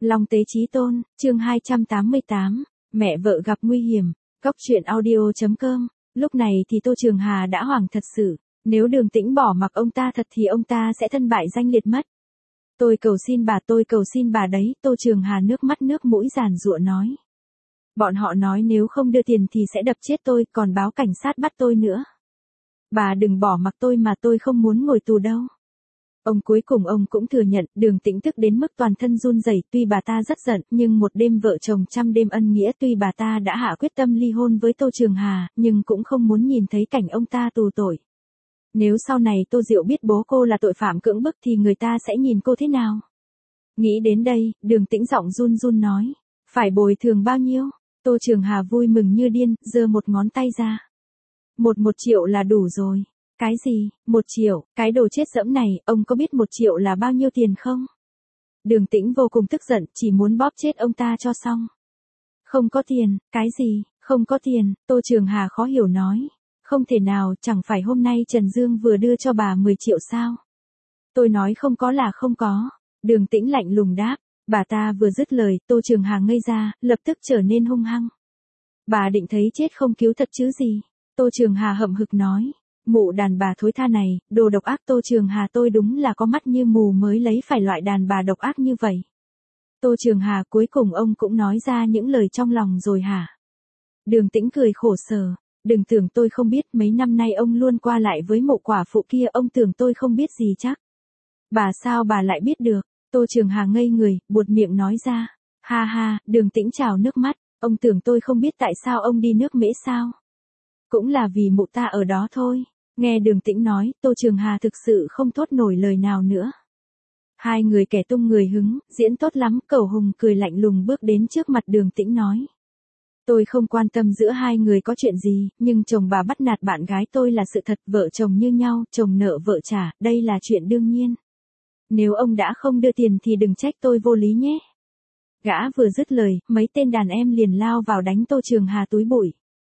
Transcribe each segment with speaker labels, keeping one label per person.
Speaker 1: Long Tế Chí Tôn, chương 288, mẹ vợ gặp nguy hiểm, Cóc truyện audio.com. Lúc này thì Tô Trường Hà đã hoảng thật sự, nếu Đường Tĩnh bỏ mặc ông ta thật thì ông ta sẽ thân bại danh liệt mất. Tôi cầu xin bà đấy, Tô Trường Hà nước mắt nước mũi giàn giụa nói. Bọn họ nói nếu không đưa tiền thì sẽ đập chết tôi, còn báo cảnh sát bắt tôi nữa. Bà đừng bỏ mặc tôi mà tôi không muốn ngồi tù đâu. Cuối cùng ông cũng thừa nhận, Đường Tĩnh tức đến mức toàn thân run rẩy, tuy bà ta rất giận, nhưng một đêm vợ chồng trăm đêm ân nghĩa, tuy bà ta đã hạ quyết tâm ly hôn với Tô Trường Hà, nhưng cũng không muốn nhìn thấy cảnh ông ta tù tội. Nếu sau này Tô Diệu biết bố cô là tội phạm cưỡng bức thì người ta sẽ nhìn cô thế nào? Nghĩ đến đây, Đường Tĩnh giọng run run nói, phải bồi thường bao nhiêu? Tô Trường Hà vui mừng như điên, giơ một ngón tay ra. Một triệu là đủ rồi. Cái gì, 1 triệu, cái đồ chết dẫm này, ông có biết 1 triệu là bao nhiêu tiền không? Đường Tĩnh vô cùng tức giận, chỉ muốn bóp chết ông ta cho xong. Không có tiền, cái gì, không có tiền, Tô Trường Hà khó hiểu nói. Không thể nào, chẳng phải hôm nay Trần Dương vừa đưa cho bà 10 triệu sao? Tôi nói không có là không có. Đường Tĩnh lạnh lùng đáp, bà ta vừa dứt lời, Tô Trường Hà ngây ra, lập tức trở nên hung hăng. Bà định thấy chết không cứu thật chứ gì? Tô Trường Hà hậm hực nói. Mụ đàn bà thối tha này, đồ độc ác. Tô Trường Hà, tôi đúng là có mắt như mù mới lấy phải loại đàn bà độc ác như vậy. Tô Trường Hà, cuối cùng ông cũng nói ra những lời trong lòng rồi hả? Đường Tĩnh cười khổ sở, đừng tưởng tôi không biết, mấy năm nay ông luôn qua lại với mụ quả phụ kia, ông tưởng tôi không biết gì chắc. Bà sao bà lại biết được? Tô Trường Hà ngây người, buột miệng nói ra. Ha ha, Đường Tĩnh trào nước mắt, ông tưởng tôi không biết tại sao ông đi nước Mễ sao? Cũng là vì mụ ta ở đó thôi. Nghe Đường Tĩnh nói, Tô Trường Hà thực sự không thốt nổi lời nào nữa. Hai người kẻ tung người hứng, diễn tốt lắm. Cẩu Hùng cười lạnh lùng bước đến trước mặt Đường Tĩnh nói. Tôi không quan tâm giữa hai người có chuyện gì, nhưng chồng bà bắt nạt bạn gái tôi là sự thật, vợ chồng như nhau, chồng nợ vợ trả, đây là chuyện đương nhiên. Nếu ông đã không đưa tiền thì đừng trách tôi vô lý nhé. Gã vừa dứt lời, mấy tên đàn em liền lao vào đánh Tô Trường Hà túi bụi.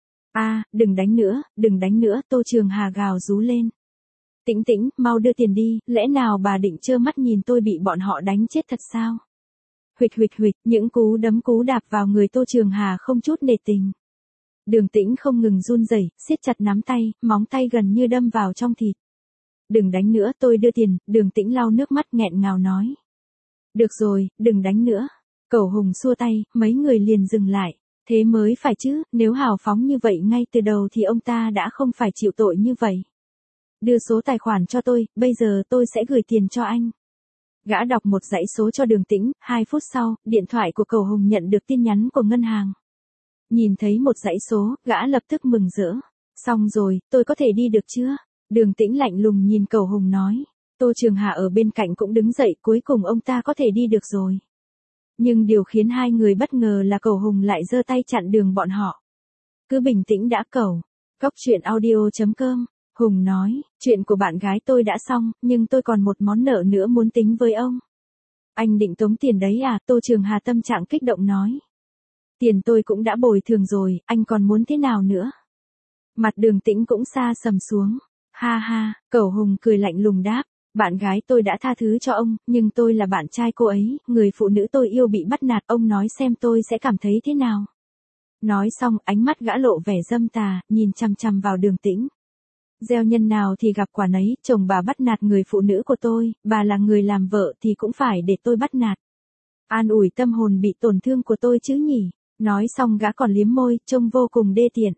Speaker 1: Đừng đánh nữa, Tô Trường Hà gào rú lên. Tĩnh Tĩnh, mau đưa tiền đi, lẽ nào bà định trơ mắt nhìn tôi bị bọn họ đánh chết thật sao? Huỵch, những cú đấm cú đạp vào người Tô Trường Hà không chút nể tình. Đường Tĩnh không ngừng run rẩy, siết chặt nắm tay, móng tay gần như đâm vào trong thịt. Đừng đánh nữa, tôi đưa tiền. Đường Tĩnh lau nước mắt nghẹn ngào nói. Được rồi, đừng đánh nữa. Cẩu Hùng xua tay, mấy người liền dừng lại. Thế mới phải chứ, nếu hào phóng như vậy ngay từ đầu thì ông ta đã không phải chịu tội như vậy. Đưa số tài khoản cho tôi, bây giờ tôi sẽ gửi tiền cho anh. Gã đọc một dãy số cho Đường Tĩnh, 2 phút sau, điện thoại của Cẩu Hùng nhận được tin nhắn của ngân hàng. Nhìn thấy một dãy số, gã lập tức mừng rỡ. Xong rồi, tôi có thể đi được chưa? Đường Tĩnh lạnh lùng nhìn Cẩu Hùng nói. Tô Trường Hà ở bên cạnh cũng đứng dậy, cuối cùng ông ta có thể đi được rồi. Nhưng điều khiến hai người bất ngờ là Cẩu Hùng lại giơ tay chặn đường bọn họ. Cứ bình tĩnh đã cẩu. Cóc truyện audio.com. Hùng nói, chuyện của bạn gái tôi đã xong, nhưng tôi còn một món nợ nữa muốn tính với ông. Anh định tống tiền đấy à? Tô Trường Hà tâm trạng kích động nói. Tiền tôi cũng đã bồi thường rồi, anh còn muốn thế nào nữa? Mặt Đường Tĩnh cũng xa sầm xuống. Ha ha, Cẩu Hùng cười lạnh lùng đáp. Bạn gái tôi đã tha thứ cho ông, nhưng tôi là bạn trai cô ấy, người phụ nữ tôi yêu bị bắt nạt, ông nói xem tôi sẽ cảm thấy thế nào. Nói xong, ánh mắt gã lộ vẻ dâm tà, nhìn chằm chằm vào Đường Tĩnh. Gieo nhân nào thì gặp quả nấy, chồng bà bắt nạt người phụ nữ của tôi, bà là người làm vợ thì cũng phải để tôi bắt nạt. An ủi tâm hồn bị tổn thương của tôi chứ nhỉ. Nói xong gã còn liếm môi, trông vô cùng đê tiện.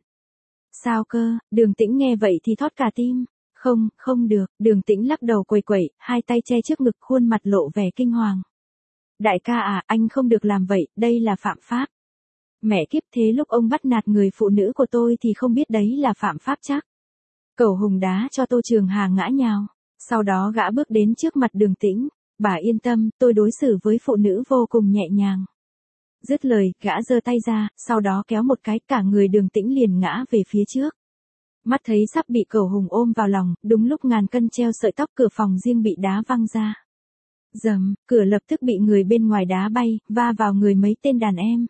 Speaker 1: Sao cơ? Đường Tĩnh nghe vậy thì thót cả tim. Không được, Đường Tĩnh lắc đầu quẩy quẩy, hai tay che trước ngực, khuôn mặt lộ vẻ kinh hoàng. Đại ca à, anh không được làm vậy, đây là phạm pháp. Mẹ kiếp, thế lúc ông bắt nạt người phụ nữ của tôi thì không biết đấy là phạm pháp chắc. Cẩu Hùng đá cho Tô Trường Hà ngã nhào. Sau đó gã bước đến trước mặt Đường Tĩnh. Bà yên tâm, tôi đối xử với phụ nữ vô cùng nhẹ nhàng. Dứt lời, gã giơ tay ra, sau đó kéo một cái, cả người Đường Tĩnh liền ngã về phía trước. Mắt thấy sắp bị Cẩu Hùng ôm vào lòng, đúng lúc ngàn cân treo sợi tóc, cửa phòng riêng bị đá văng ra. Dầm, cửa lập tức bị người bên ngoài đá bay, va vào người mấy tên đàn em.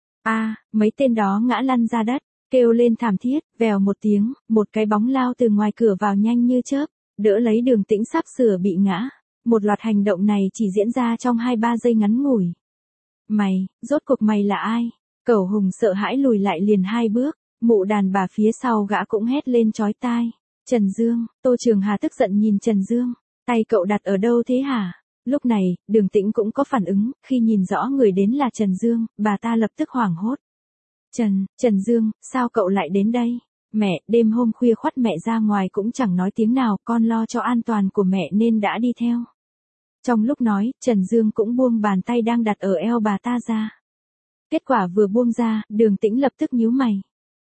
Speaker 1: Mấy tên đó ngã lăn ra đất, kêu lên thảm thiết, vèo một tiếng, một cái bóng lao từ ngoài cửa vào nhanh như chớp, đỡ lấy Đường Tĩnh sắp sửa bị ngã. Một loạt hành động này chỉ diễn ra trong 2-3 giây ngắn ngủi. Mày, rốt cuộc mày là ai? Cẩu Hùng sợ hãi lùi lại liền 2 bước, mụ đàn bà phía sau gã cũng hét lên chói tai. Trần Dương, Tô Trường Hà tức giận nhìn Trần Dương, tay cậu đặt ở đâu thế hả? Lúc này, Đường Tĩnh cũng có phản ứng, khi nhìn rõ người đến là Trần Dương, bà ta lập tức hoảng hốt. Trần Dương, sao cậu lại đến đây? Mẹ, đêm hôm khuya khoắt mẹ ra ngoài cũng chẳng nói tiếng nào, con lo cho an toàn của mẹ nên đã đi theo. Trong lúc nói, Trần Dương cũng buông bàn tay đang đặt ở eo bà ta ra. Kết quả vừa buông ra, Đường Tĩnh lập tức nhíu mày.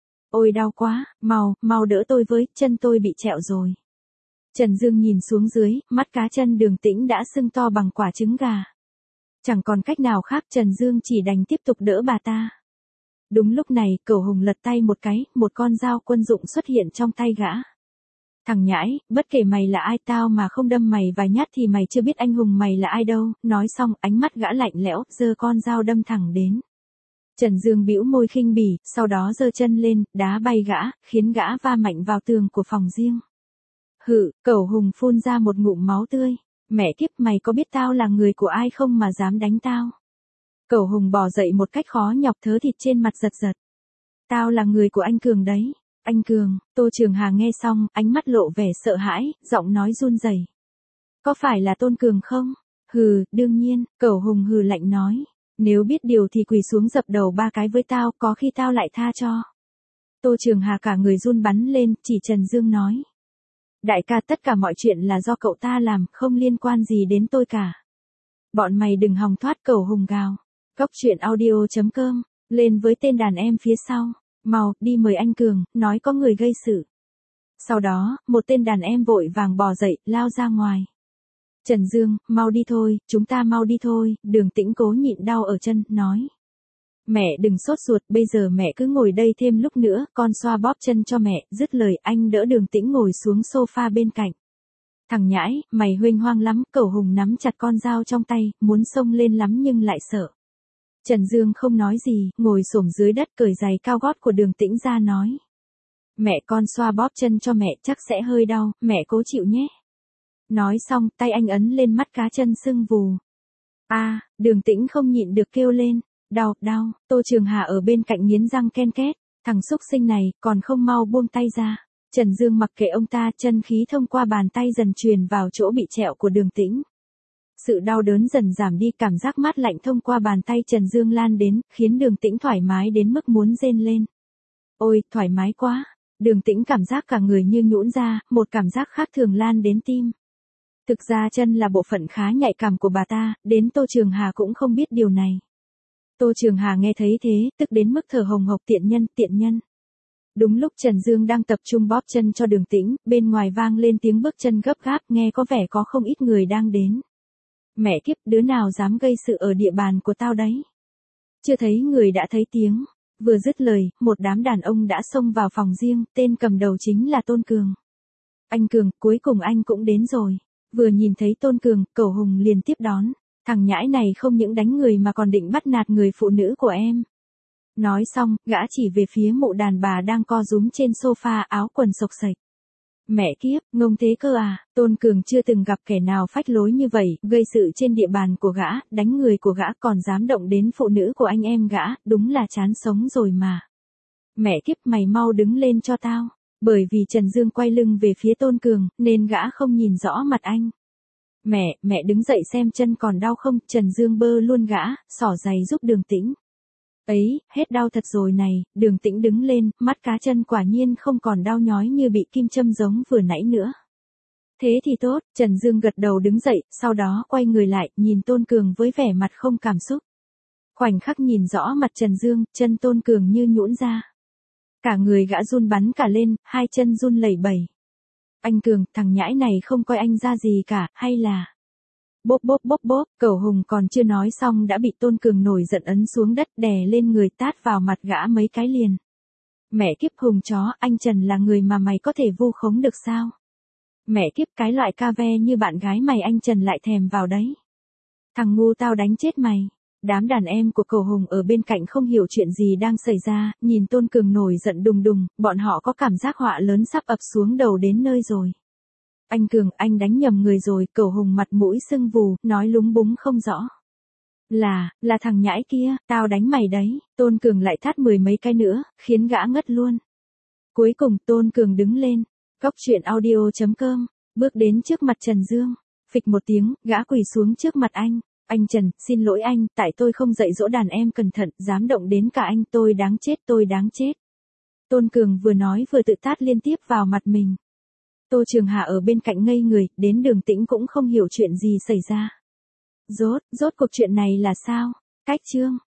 Speaker 1: Ôi đau quá, mau đỡ tôi với, chân tôi bị trẹo rồi. Trần Dương nhìn xuống dưới, mắt cá chân Đường Tĩnh đã sưng to bằng quả trứng gà. Chẳng còn cách nào khác, Trần Dương chỉ đành tiếp tục đỡ bà ta. Đúng lúc này, Cẩu Hùng lật tay một cái, một con dao quân dụng xuất hiện trong tay gã. Thằng nhãi, bất kể mày là ai tao mà không đâm mày vài nhát thì mày chưa biết anh hùng mày là ai đâu. Nói xong, ánh mắt gã lạnh lẽo, giơ con dao đâm thẳng đến. Trần Dương bĩu môi khinh bỉ, sau đó giơ chân lên, đá bay gã, khiến gã va mạnh vào tường của phòng riêng. Hự, Cẩu Hùng phun ra một ngụm máu tươi. Mẹ kiếp, mày có biết tao là người của ai không mà dám đánh tao? Cẩu Hùng bò dậy một cách khó nhọc, thớ thịt trên mặt giật giật. Tao là người của anh Cường đấy. Anh Cường. Tô Trường Hà nghe xong, ánh mắt lộ vẻ sợ hãi, giọng nói run rẩy. Có phải là Tôn Cường không? Hừ, đương nhiên, Cẩu Hùng hừ lạnh nói. Nếu biết điều thì quỳ xuống dập đầu 3 cái với tao, có khi tao lại tha cho. Tô Trường Hà cả người run bắn lên, chỉ Trần Dương nói. Đại ca, tất cả mọi chuyện là do cậu ta làm, không liên quan gì đến tôi cả. Bọn mày đừng hòng thoát, Cẩu Hùng gào. Cóc truyện audio.com, lên với tên đàn em phía sau. Mau, đi mời anh Cường, nói có người gây sự. Sau đó, một tên đàn em vội vàng bò dậy, lao ra ngoài. Trần Dương, mau đi thôi, chúng ta mau đi thôi, Đường Tĩnh cố nhịn đau ở chân, nói. Mẹ đừng sốt ruột, bây giờ mẹ cứ ngồi đây thêm lúc nữa, con xoa bóp chân cho mẹ, dứt lời anh đỡ Đường Tĩnh ngồi xuống sofa bên cạnh. Thằng nhãi, mày huênh hoang lắm, Cẩu Hùng nắm chặt con dao trong tay, muốn xông lên lắm nhưng lại sợ. Trần Dương không nói gì, ngồi xổm dưới đất cởi giày cao gót của Đường Tĩnh ra nói. Mẹ, con xoa bóp chân cho mẹ, chắc sẽ hơi đau, mẹ cố chịu nhé. Nói xong, tay anh ấn lên mắt cá chân sưng vù. Đường Tĩnh không nhịn được kêu lên. Đau, Tô Trường Hà ở bên cạnh nghiến răng ken két. Thằng xúc sinh này, còn không mau buông tay ra. Trần Dương mặc kệ ông ta, chân khí thông qua bàn tay dần truyền vào chỗ bị trẹo của Đường Tĩnh. Sự đau đớn dần giảm đi, cảm giác mát lạnh thông qua bàn tay Trần Dương lan đến, khiến Đường Tĩnh thoải mái đến mức muốn rên lên. Ôi, thoải mái quá. Đường Tĩnh cảm giác cả người như nhũn ra, một cảm giác khác thường lan đến tim. Thực ra chân là bộ phận khá nhạy cảm của bà ta, đến Tô Trường Hà cũng không biết điều này. Tô Trường Hà nghe thấy thế, tức đến mức thở hồng hộc, tiện nhân. Đúng lúc Trần Dương đang tập trung bóp chân cho Đường Tĩnh, bên ngoài vang lên tiếng bước chân gấp gáp, nghe có vẻ có không ít người đang đến. Mẹ kiếp, đứa nào dám gây sự ở địa bàn của tao đấy? Chưa thấy người đã thấy tiếng. Vừa dứt lời, một đám đàn ông đã xông vào phòng riêng, tên cầm đầu chính là Tôn Cường. Anh Cường, cuối cùng anh cũng đến rồi. Vừa nhìn thấy Tôn Cường, Cẩu Hùng liền tiếp đón. Thằng nhãi này không những đánh người mà còn định bắt nạt người phụ nữ của em. Nói xong, gã chỉ về phía mụ đàn bà đang co rúm trên sofa, áo quần xộc xệch. Mẹ kiếp, ngông thế cơ à, Tôn Cường chưa từng gặp kẻ nào phách lối như vậy, gây sự trên địa bàn của gã, đánh người của gã còn dám động đến phụ nữ của anh em gã, đúng là chán sống rồi mà. Mẹ kiếp, mày mau đứng lên cho tao. Bởi vì Trần Dương quay lưng về phía Tôn Cường, nên gã không nhìn rõ mặt anh. Mẹ đứng dậy xem chân còn đau không, Trần Dương bơ luôn gã, xỏ giày giúp Đường Tĩnh. Ấy, hết đau thật rồi này, Đường Tĩnh đứng lên, mắt cá chân quả nhiên không còn đau nhói như bị kim châm giống vừa nãy nữa. Thế thì tốt, Trần Dương gật đầu đứng dậy, sau đó quay người lại, nhìn Tôn Cường với vẻ mặt không cảm xúc. Khoảnh khắc nhìn rõ mặt Trần Dương, chân Tôn Cường như nhũn ra. Cả người gã run bắn cả lên, hai chân run lẩy bẩy. Anh Cường, thằng nhãi này không coi anh ra gì cả, hay là... Bốp, Cẩu Hùng còn chưa nói xong đã bị Tôn Cường nổi giận ấn xuống đất, đè lên người tát vào mặt gã mấy cái liền. Mẹ kiếp Hùng chó, anh Trần là người mà mày có thể vu khống được sao? Mẹ kiếp, cái loại ca ve như bạn gái mày anh Trần lại thèm vào đấy. Thằng ngu, tao đánh chết mày. Đám đàn em của Cẩu Hùng ở bên cạnh không hiểu chuyện gì đang xảy ra, nhìn Tôn Cường nổi giận đùng đùng, bọn họ có cảm giác họa lớn sắp ập xuống đầu đến nơi rồi. Anh Cường, anh đánh nhầm người rồi, Cẩu Hùng mặt mũi sưng vù, nói lúng búng không rõ. Là thằng nhãi kia, tao đánh mày đấy. Tôn Cường lại thát 10 mấy cái nữa, khiến gã ngất luôn. Cuối cùng Tôn Cường đứng lên. Cóc truyện audio.com, bước đến trước mặt Trần Dương. Phịch một tiếng, gã quỳ xuống trước mặt anh. Anh Trần, xin lỗi anh, tại tôi không dạy dỗ đàn em cẩn thận, dám động đến cả anh, tôi đáng chết, tôi đáng chết. Tôn Cường vừa nói vừa tự tát liên tiếp vào mặt mình. Tô Trường Hà ở bên cạnh ngây người, đến Đường Tĩnh cũng không hiểu chuyện gì xảy ra. Rốt cuộc chuyện này là sao? Cách chương.